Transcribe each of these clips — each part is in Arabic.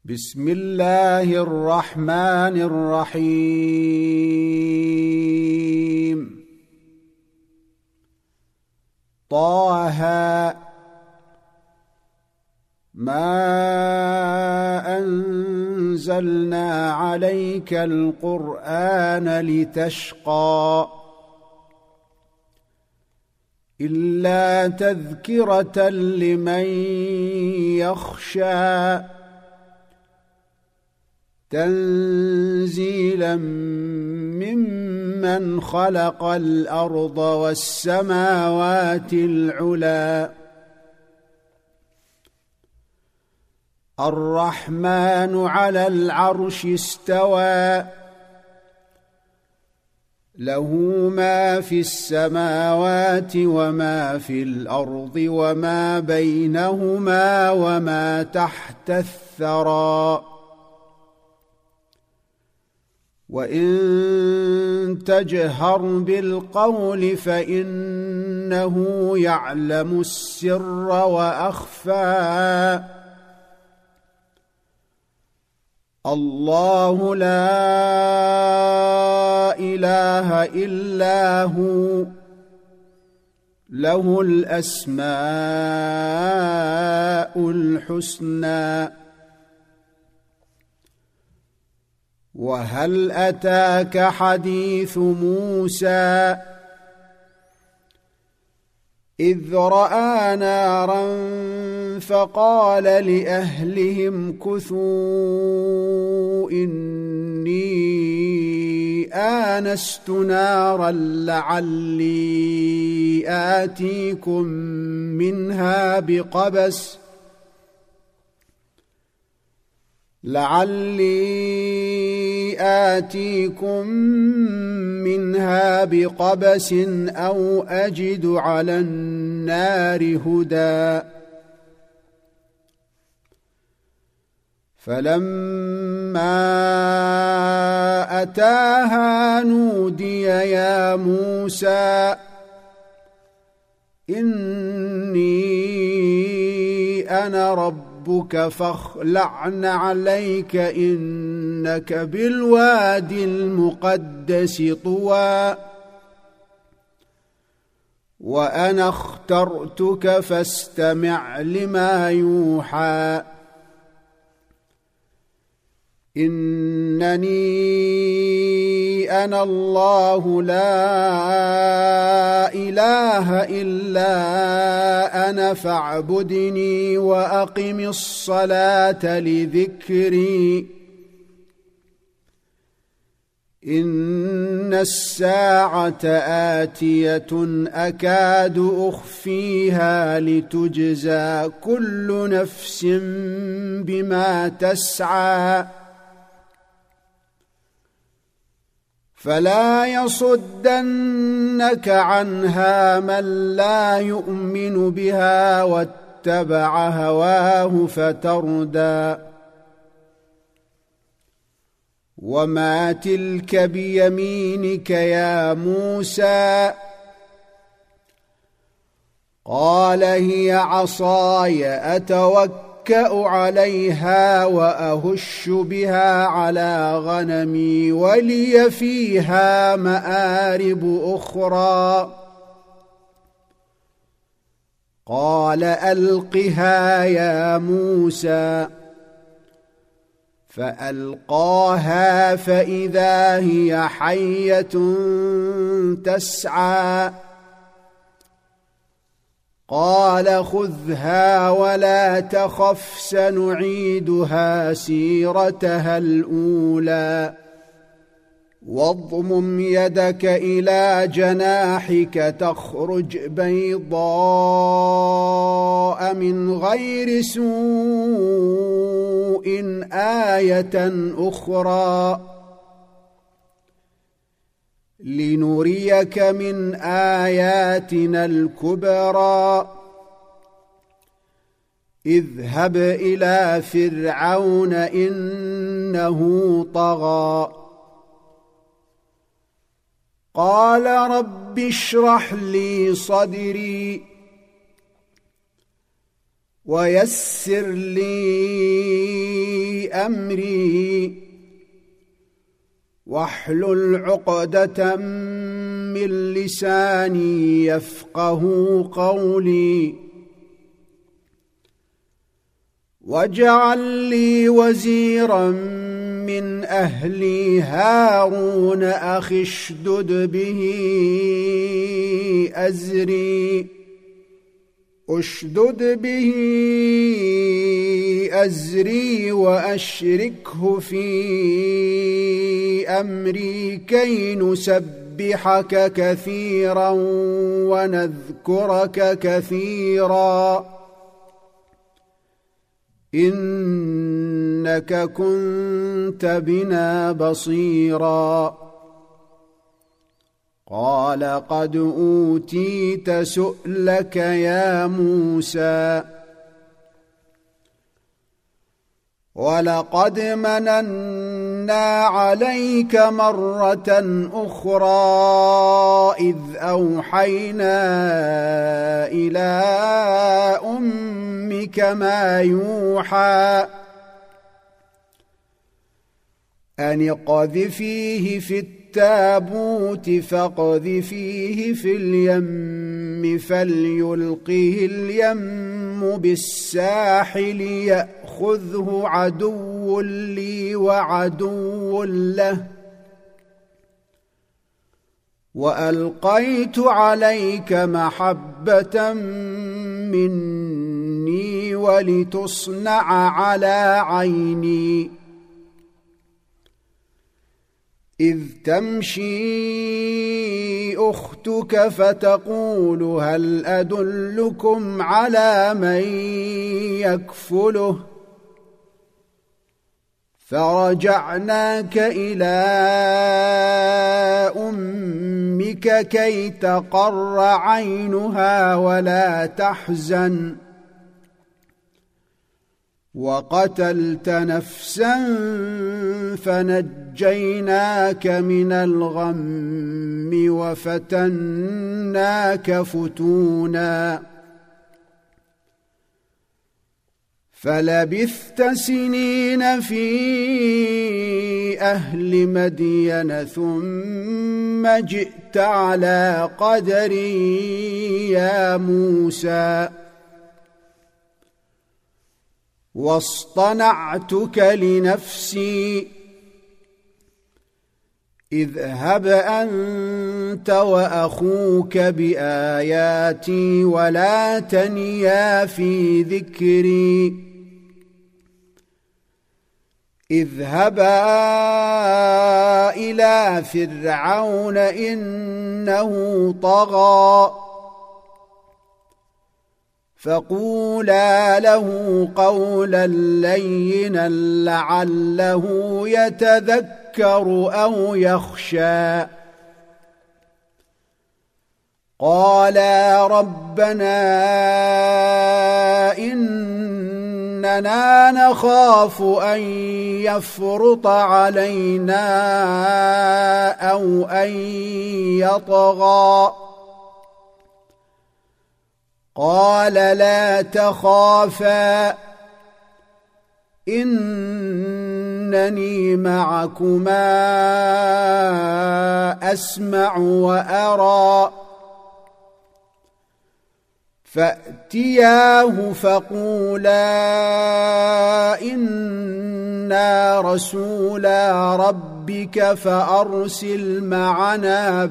بسم الله الرحمن الرحيم. طه ما أنزلنا عليك القرآن لتشقى إلا تذكرة لمن يخشى تنزيلا ممن خلق الأرض والسماوات العلى الرحمن على العرش استوى له ما في السماوات وما في الأرض وما بينهما وما تحت الثرى وإن تجهر بالقول فإنه يعلم السر وأخفى الله لا إله إلا هو له الأسماء الحسنى وهل أتاك حديث موسى إذ رأى نارا فقال لأهلهم كثوا إني آنست نارا لعلي آتيكم منها بقبس أو أجد على النار هدى فلما أتاها نودي يا موسى إني أنا ربك فاخلع عليك إنك بالوادي المقدس طوى وأنا اخترتك فاستمع لما يوحى إنني أنا الله لا إله إلا أنا فاعبدني وأقم الصلاة لذكري إن الساعة آتية أكاد أخفيها لتجزى كل نفس بما تسعى فلا يصدنك عنها من لا يؤمن بها واتبع هواه فتردى وما تلك بيمينك يا موسى قال هي عصاي أتوكأ عليها وأهش بها على غنمي ولي فيها مآرب أخرى قال ألقها يا موسى فألقاها فإذا هي حية تسعى قال خذها ولا تخف سنعيدها سيرتها الأولى واضمم يدك إلى جناحك تخرج بيضاء من غير سوء آية أخرى لنريك من آياتنا الكبرى اذهب إلى فرعون إنه طغى قال رب اشرح لي صدري ويسر لي أمري واحلل عقدة من لساني يفقه قولي واجعل لي وزيرا من أهلي هارون أخي اشدد به أزري وأشركه في أمري كي نسبحك كثيرا ونذكرك كثيرا إنك كنت بنا بصيرا قال قد أوتيت سؤلك يا موسى ولقد مننا عليك مرة أخرى إذ أوحينا إلى أمك ما يوحى أن اقذفيه في التابوت فاقذفيه في اليم فليلقه اليم بالساحل يأخذه عدو لي وعدو له وألقيت عليك محبة مني ولتصنع على عيني إذ تمشي أختك فتقول هل أدلكم على من يكفله فرجعناك إلى أمك كي تقر عينها ولا تحزن وقتلت نفسا فنجيناك من الغم وفتناك فتونا فلبثت سنين في أهل مدين ثم جئت على قدري يا موسى واصطنعتك لنفسي اذهب أنت وأخوك بآياتي ولا تنيا في ذكري اذهبا إلى فرعون إنه طغى فقولا له قولا لينا لعله يتذكر أو يخشى قالا ربنا إننا نخاف أن يفرط علينا أو أن يطغى قال لا تخافا إنني معكما أسمع وأرى فأتياه فقولا إنا رسولا ربك فأرسل معنا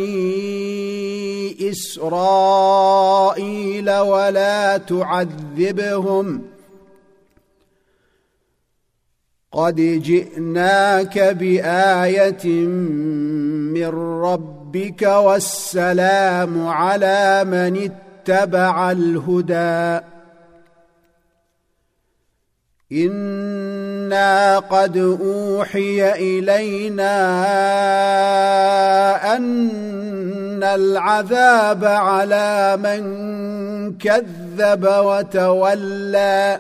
بني إسرائيل ولا تعذبهم قد جئناك بآية من ربك والسلام على من اتبع الهدى إنا قد أوحي إلينا أن العذاب على من كذب وتولى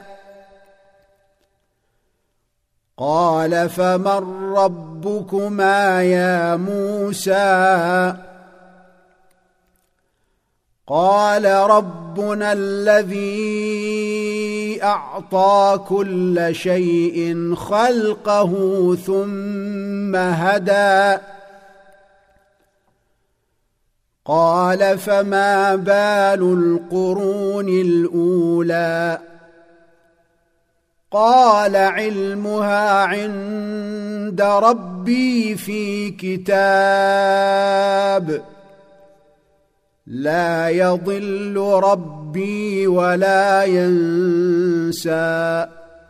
قال فمن ربكما يا موسى قال ربنا الذي أعطى كل شيء خلقه ثم هدى قال فما بال القرون الأولى قال علمها عند ربي في كتاب لا يضل ربي ولا ينسى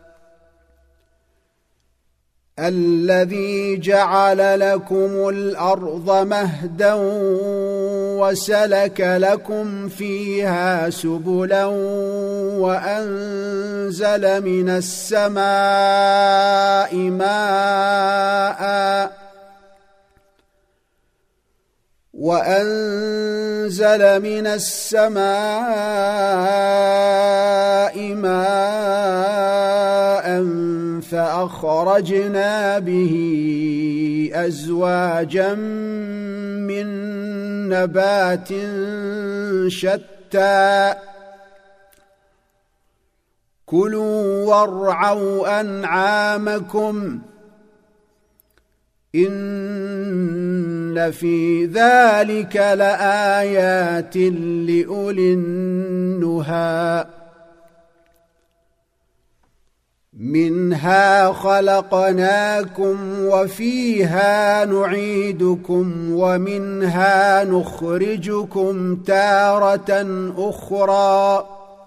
الذي جعل لكم الأرض مهدا وسلك لكم فيها سبلا وأنزل من السماء ماء فأخرجنا به أزواجا من نبات شتى كلوا وارعوا أنعامكم إن في ذلك لآيات لأولي النهى منها خلقناكم وفيها نعيدكم ومنها نخرجكم تارة أخرى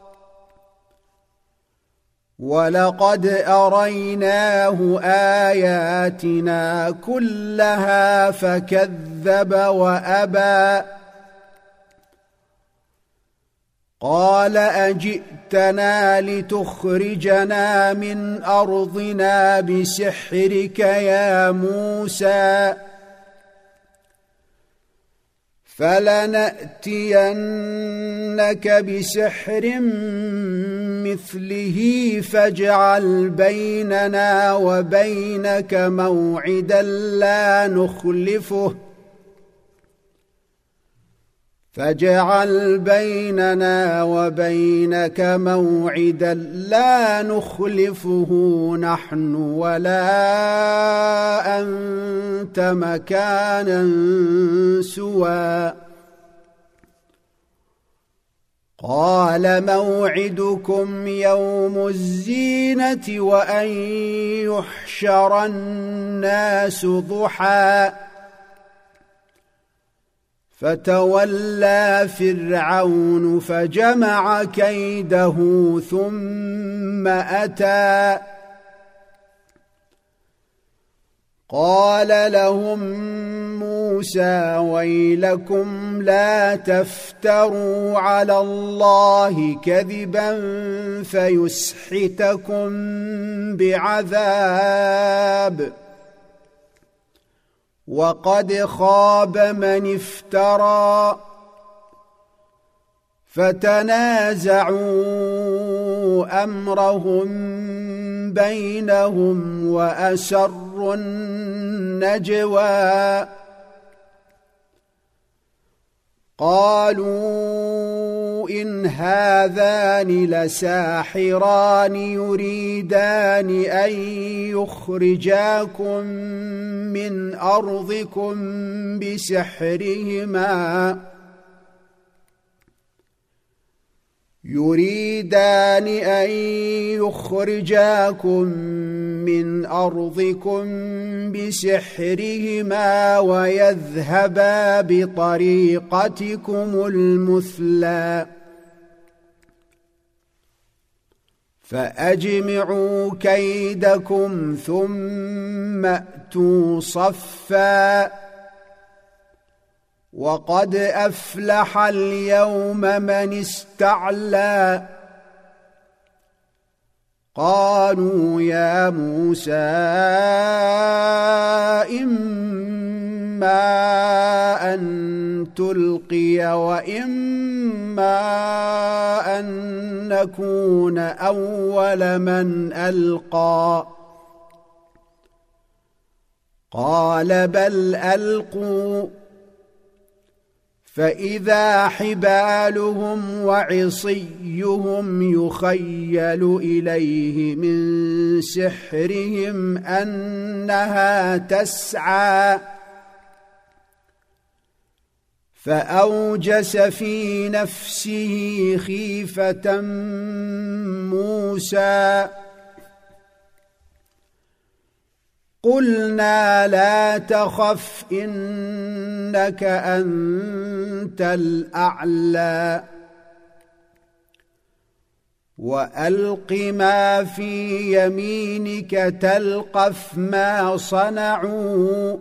ولقد أريناه آياتنا كلها فكذب وأبى قال أجئتنا لتخرجنا من أرضنا بسحرك يا موسى فلنأتينك بسحر مثله فاجعل بيننا وبينك موعدا لا نخلفه نحن ولا أنت مكانا سوى قال موعدكم يوم الزينة وأن يحشر الناس ضحى فتولى فرعون فجمع كيده ثم أتى قال لهم موسى ويلكم لا تفتروا على الله كذبا فيسحتكم بعذاب وقد خاب من افترى فتنازعوا أمرهم بينهم وأسروا النجوى قالوا إن هذان لساحران يريدان أن يخرجاكم من أرضكم بسحرهما ويذهبا بطريقتكم المثلى فأجمعوا كيدكم ثم أتوا صفا وقد أفلح اليوم من استعلى قالوا يا موسى إما أن تلقي وإما أن نكون أول من ألقى قال بل ألقوا فإذا حبالهم وعصيهم يخيل إليه من سحرهم أنها تسعى فأوجس في نفسه خيفة موسى قلنا لا تخف إنك أنت الأعلى وألق ما في يمينك تلقف ما صنعوا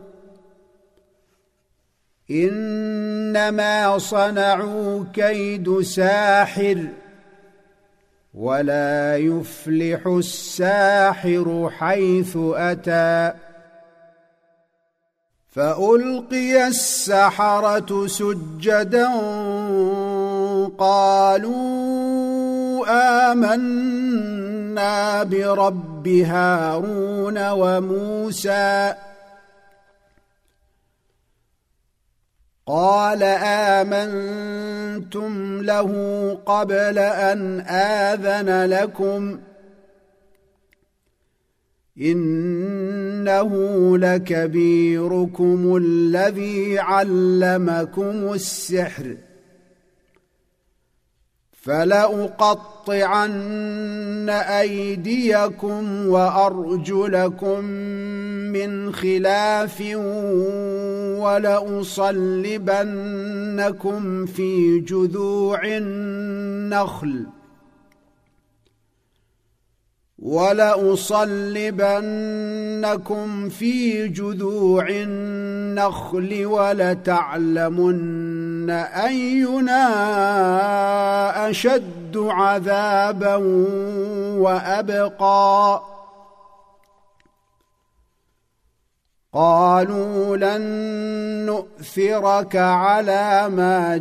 إنما صنعوا كيد ساحر ولا يفلح الساحر حيث أتى فألقي السحرة سجدا قالوا آمنا برب هارون وموسى قال آمنتم له قبل أن آذن لكم إنه لكبيركم الذي علمكم السحر فلأقطعن أيديكم وأرجلكم من خلاف ولأصلبنكم في جذوع النخل ولتعلمن أينا أشد عذابا وأبقى قالوا لن نؤثرك على ما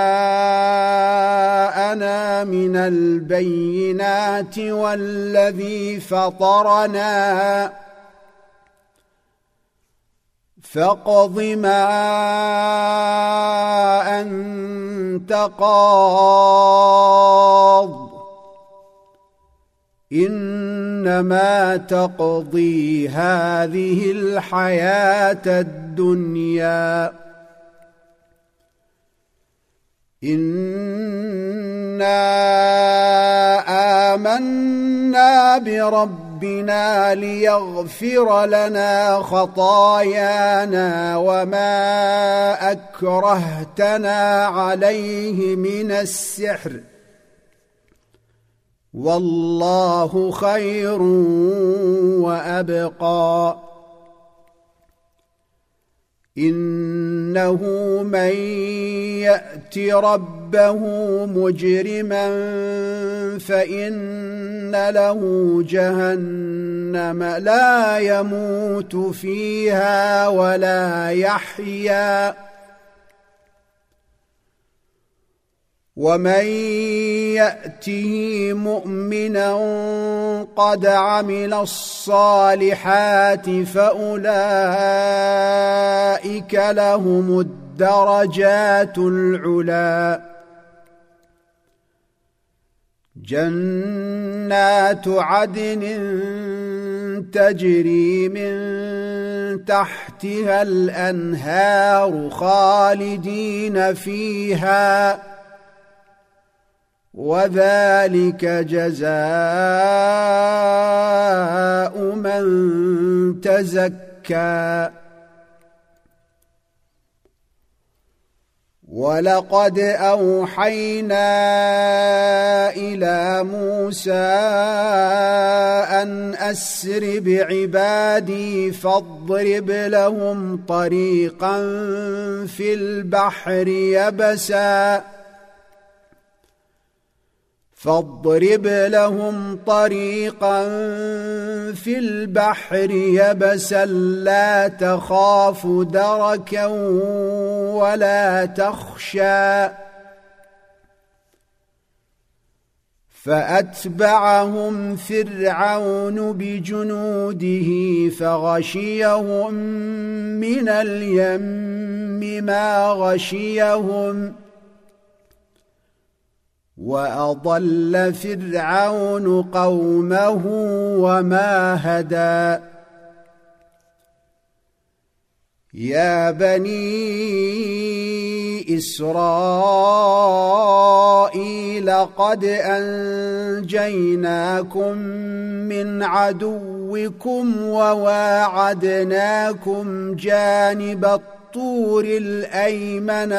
جاءنا من البينات والذي فطرنا فاقض ما أنت قاض إنما تقضي هذه الحياة الدنيا إنا آمنا بربنا ليغفر لنا خطايانا وما أكرهتنا عليه من السحر والله خير وأبقى إنه من يأت ربه مجرما فإن له جهنم لا يموت فيها ولا يحيا ومن يأته مؤمنا قد عمل الصالحات فأولئك لهم الدرجات العلى جنات عدن تجري من تحتها الأنهار خالدين فيها وذلك جزاء من تزكى ولقد أوحينا إلى موسى أن أسر بعبادي فاضرب لهم طريقا في البحر يبسا فاضرب لهم طريقا في البحر يبسا لا تخاف دركا ولا تخشى فأتبعهم فرعون بجنوده فغشيهم من اليم ما غشيهم وأضل فرعون قومه وما هدى يا بني إسرائيل قد أنجيناكم من عدوكم وواعدناكم جانب الطور الأيمن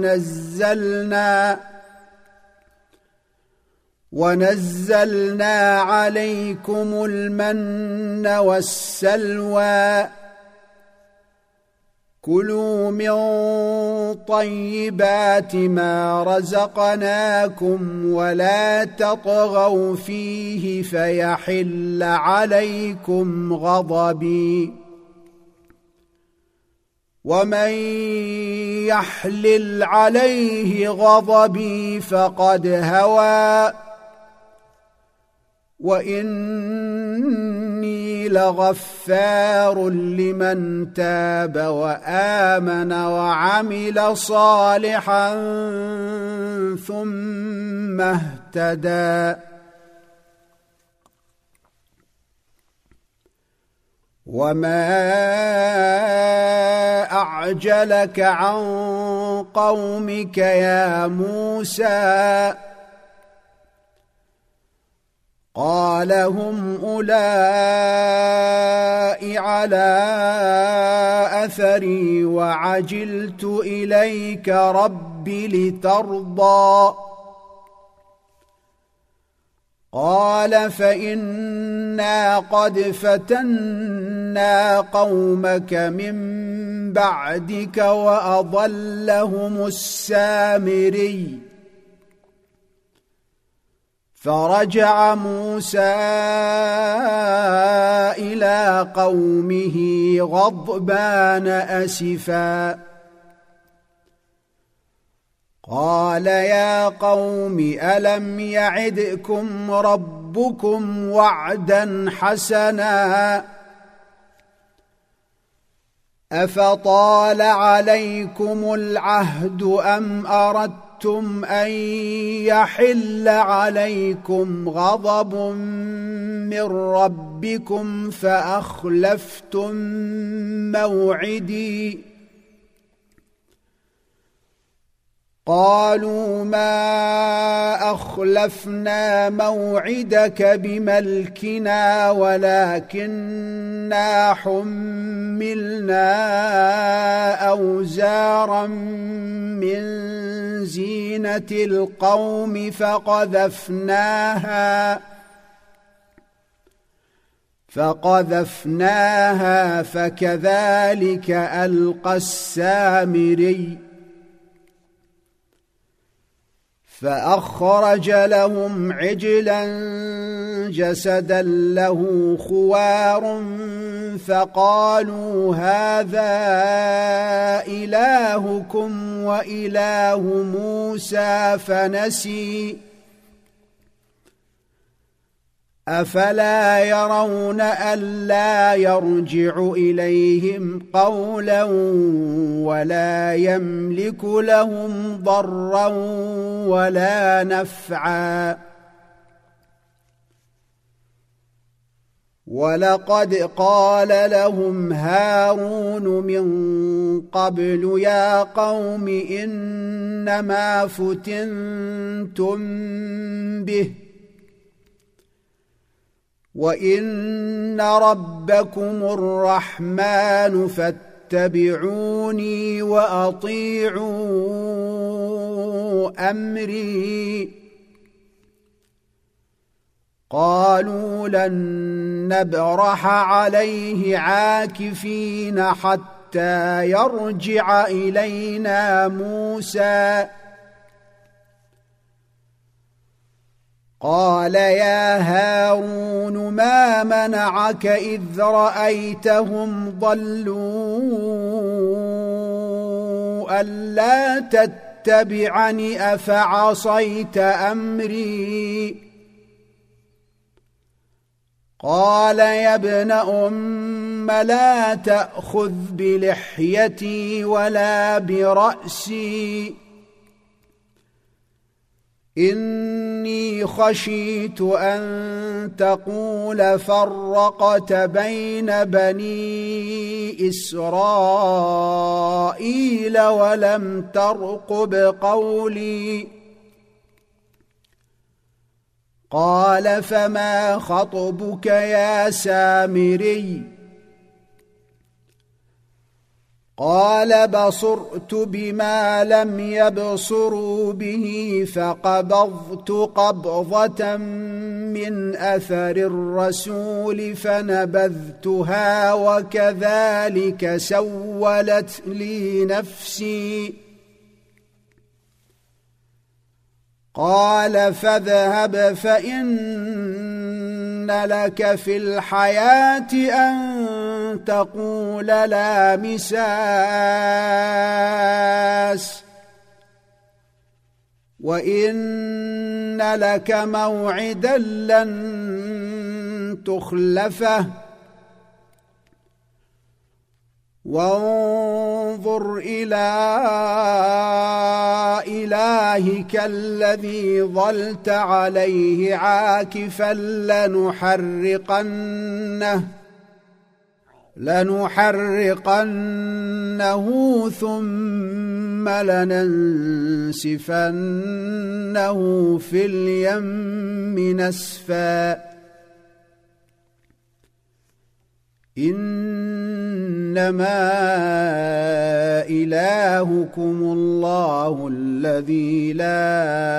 ونزلنا عليكم المن والسلوى كلوا من طيبات ما رزقناكم ولا تطغوا فيه فيحل عليكم غضبي ومن يحلل عليه غضبي فقد هوى وإني لغفار لمن تاب وآمن وعمل صالحا ثم اهتدى وما أعجلك عن قومك يا موسى قال هم أولئك على أثري وعجلت إليك رب لترضى قال فإنا قد فتنا قومك من بعدك وأضلهم السامري فرجع موسى إلى قومه غضبان أسفا قال يا قوم ألم يعدكم ربكم وعدا حسنا أفطال عليكم العهد أم أردتم أن يحل عليكم غضب من ربكم فأخلفتم موعدي قالوا ما أخلفنا موعدك بملكنا ولكننا حملنا أوزارا من زينة القوم فقذفناها فكذلك ألقى السامري فأخرج لهم عجلا جسدا له خوار فقالوا هذا إلهكم وإله موسى فنسي أفلا يرون ألا يرجع إليهم قولا ولا يملك لهم ضرا ولا نفعا ولقد قال لهم هارون من قبل يا قوم إنما فتنتم به وإن ربكم الرحمن فاتبعوني وأطيعوا أمري قالوا لن نبرح عليه عاكفين حتى يرجع إلينا موسى قال يا هارون ما منعك إذ رأيتهم ضلوا ألا تتبعني أفعصيت أمري قال يا ابن أم لا تأخذ بلحيتي ولا برأسي إني خشيت أن تقول فرقت بين بني إسرائيل ولم ترقب قولي قال فما خطبك يا سامري قال بصرت بما لم يبصروا به فقبضت قبضة من أثر الرسول فنبذتها وكذلك سولت لي نفسي قال فاذهب فإن لك في الحياة أن تقول لا مساس وإن لك موعدا لن تخلفه وانظر إلى إلهك الذي ظلت عليه عاكفا لنحرقنه ثم لننسفنه في اليم نسفا إنما إلهكم الله الذي لا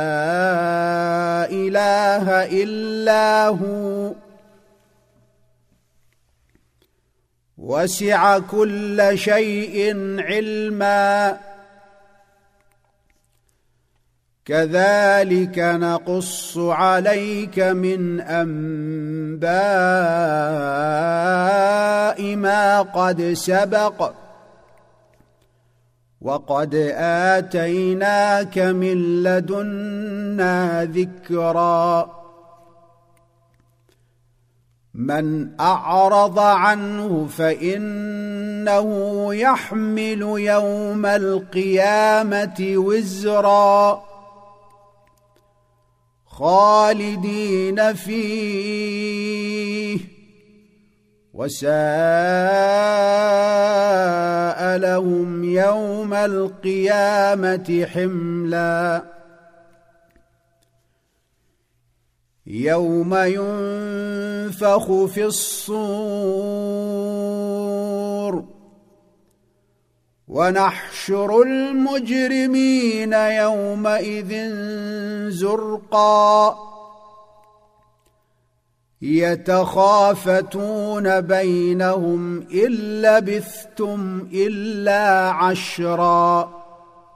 إله إلا هو وسع كل شيء علما كذلك نقص عليك من أنباء ما قد سبق وقد آتيناك من لدنا ذكرا من أعرض عنه فإنه يحمل يوم القيامة وزرا خالدين فيه وساء لهم يوم القيامة حملا يوم ينفخ في الصور ونحشر المجرمين يومئذ زرقا يتخافتون بينهم إن لبثتم إلا عشرا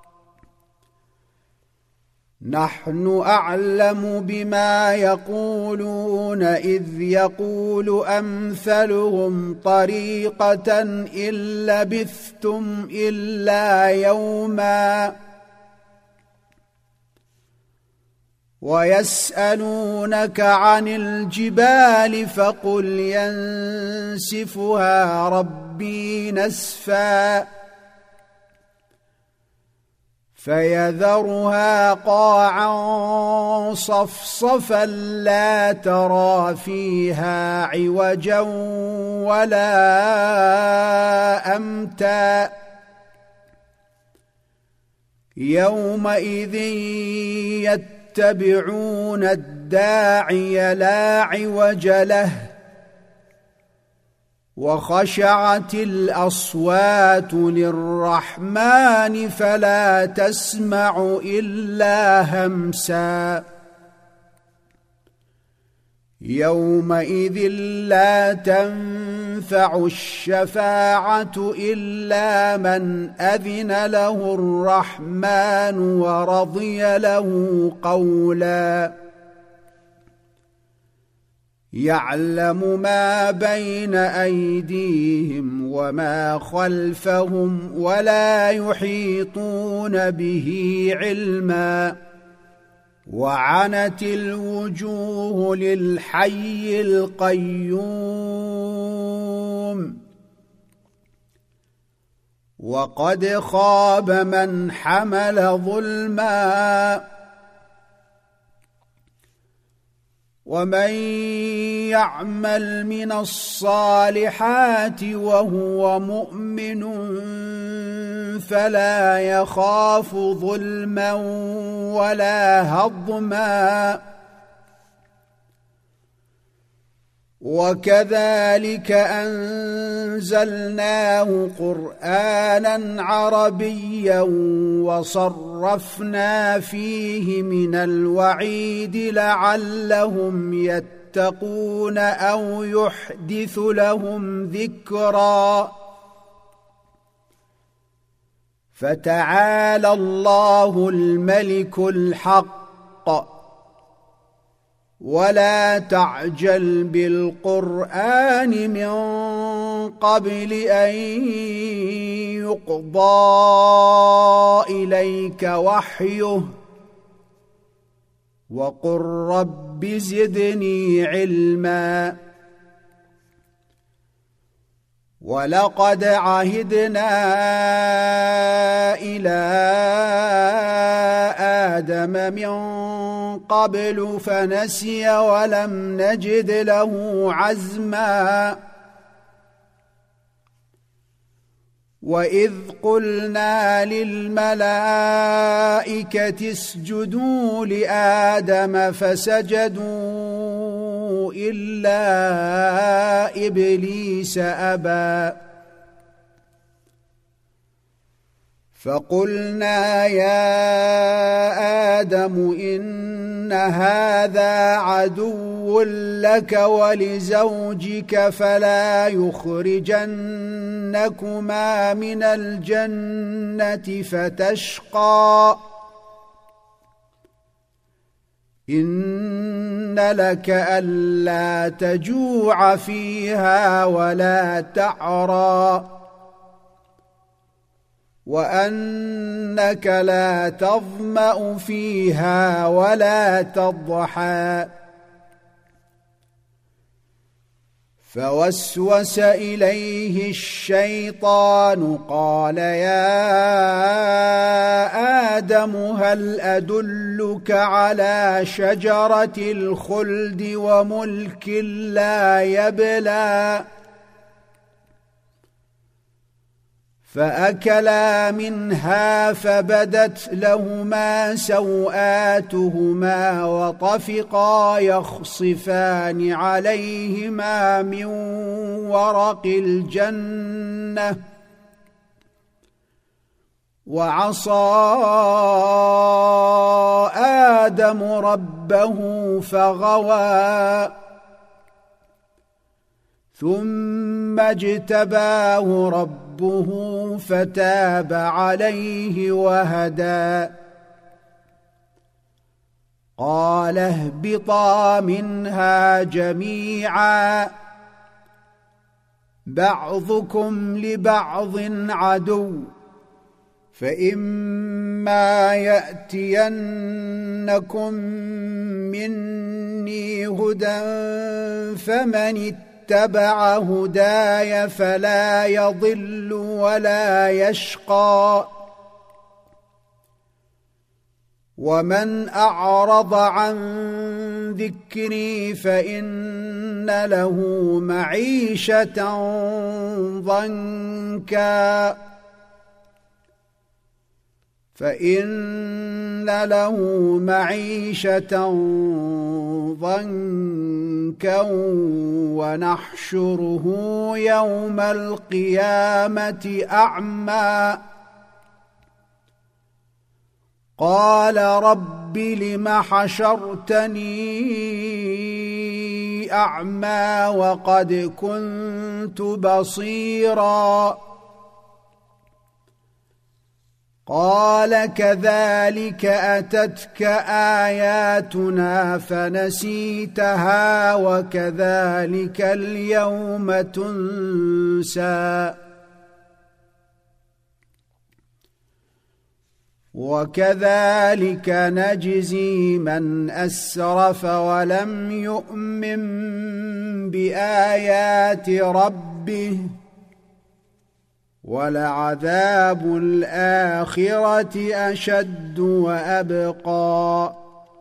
نحن أعلم بما يقولون إذ يقول أمثلهم طريقة إن لبثتم إلا يوما ويسألونك عن الجبال فقل ينسفها ربي نسفا فيذرها قاعا صفصفا لا ترى فيها عوجا ولا أمتا يومئذ يتبعون الداعي لا عوج له وخشعت الأصوات للرحمن فلا تسمع إلا همسا يومئذ لا تنفع الشفاعة إلا من أذن له الرحمن ورضي له قولا يعلم ما بين أيديهم وما خلفهم ولا يحيطون به علما وعنت الوجوه للحي القيوم وقد خاب من حمل ظلما ومن يعمل من الصالحات وهو مؤمن فلا يخاف ظلما ولا هضما وكذلك أنزلناه قرآنا عربيا وصرفنا فيه من الوعيد لعلهم يتقون أو يحدث لهم ذكرا فتعالى الله الملك الحق ولا تعجل بالقرآن من قبل أن يقضى إليك وحيه وقل رب زدني علما ولقد عهدنا إلى آدم من قبل فنسي ولم نجد له عزما وإذ قلنا للملائكة اسجدوا لآدم فسجدوا إلا إبليس أبى فقلنا يا آدم إن هذا عدو لك ولزوجك فلا يخرجنكما من الجنة فتشقى إن لك ألا تجوع فيها ولا تعرى وأنك لا تظمأ فيها ولا تضحى فوسوس إليه الشيطان قال يا آدم هل أدلك على شجرة الخلد وملك لا يبلى فأكلا منها فبدت لهما سوآتهما وطفقا يخصفان عليهما من ورق الجنة وعصى آدم ربه فغوى ثم اجتباه ربه فتاب عليه وهدى قال اهبطا منها جميعا بعضكم لبعض عدو فإما يأتينكم مني هدى فمن اتبع هداي فلا يضل ولا يشقى ومن أعرض عن ذكري فإن له معيشة ضنكا ونحشره يوم القيامة أعمى قال رب لم حشرتني أعمى وقد كنت بصيرا قال كذلك أتتك آياتنا فنسيتها وكذلك اليوم تنسى وكذلك نجزي من أسرف ولم يؤمن بآيات ربه ولعذاب الآخرة أشد وأبقى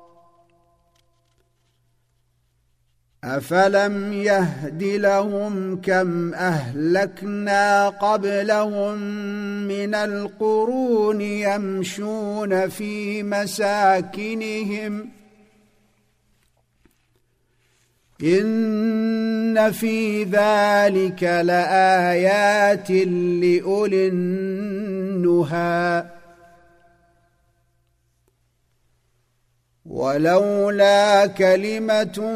أفلم يهد لهم كم أهلكنا قبلهم من القرون يمشون في مساكنهم إن في ذلك لآيات لأولي النهى ولولا كلمة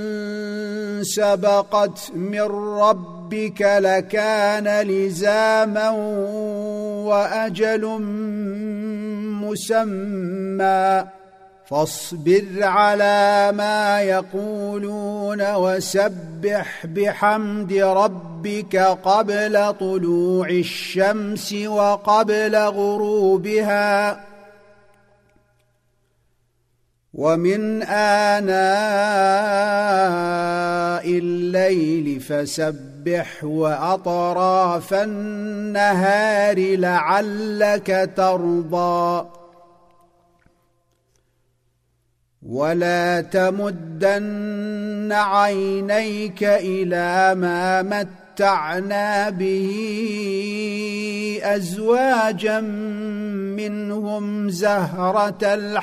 سبقت من ربك لكان لزاما وأجل مسمى فاصبر على ما يقولون وسبح بحمد ربك قبل طلوع الشمس وقبل غروبها ومن آناء الليل فسبح وأطراف النهار لعلك ترضى ولا تمدن عينيك إلى ما متعنا به أزواجا منهم زهرة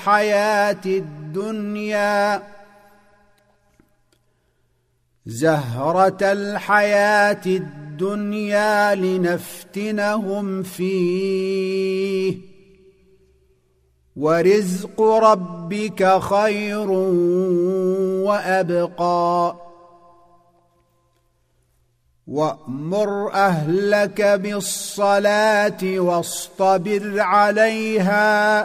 الحياة الدنيا لنفتنهم فيه ورزق ربك خير وأبقى وأمر أهلك بالصلاة واصطبر عليها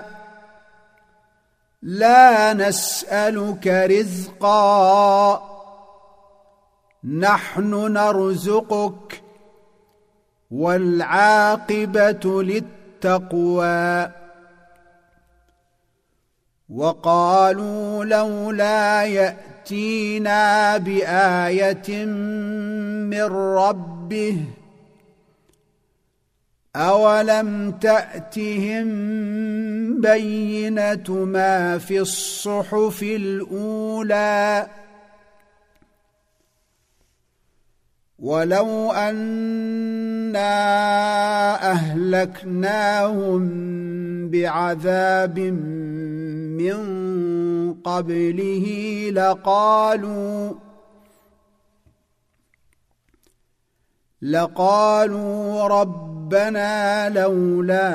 لا نسألك رزقا نحن نرزقك والعاقبة للتقوى وقالوا لولا يأتينا بآية من ربه أولم تأتهم بينة ما في الصحف الأولى ولو أنا أهلكناهم بعذاب من قبله لقالوا ربنا لولا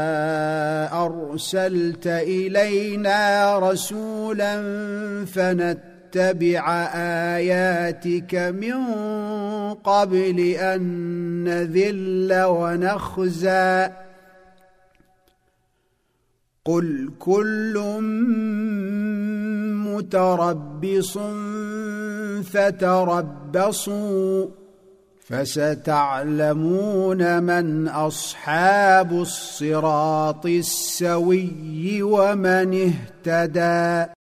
أرسلت إلينا رسولا فنتبع آياتك من قبل أن نذل ونخزى قل كل متربص فتربصوا فستعلمون من أصحاب الصراط السوي ومن اهتدى.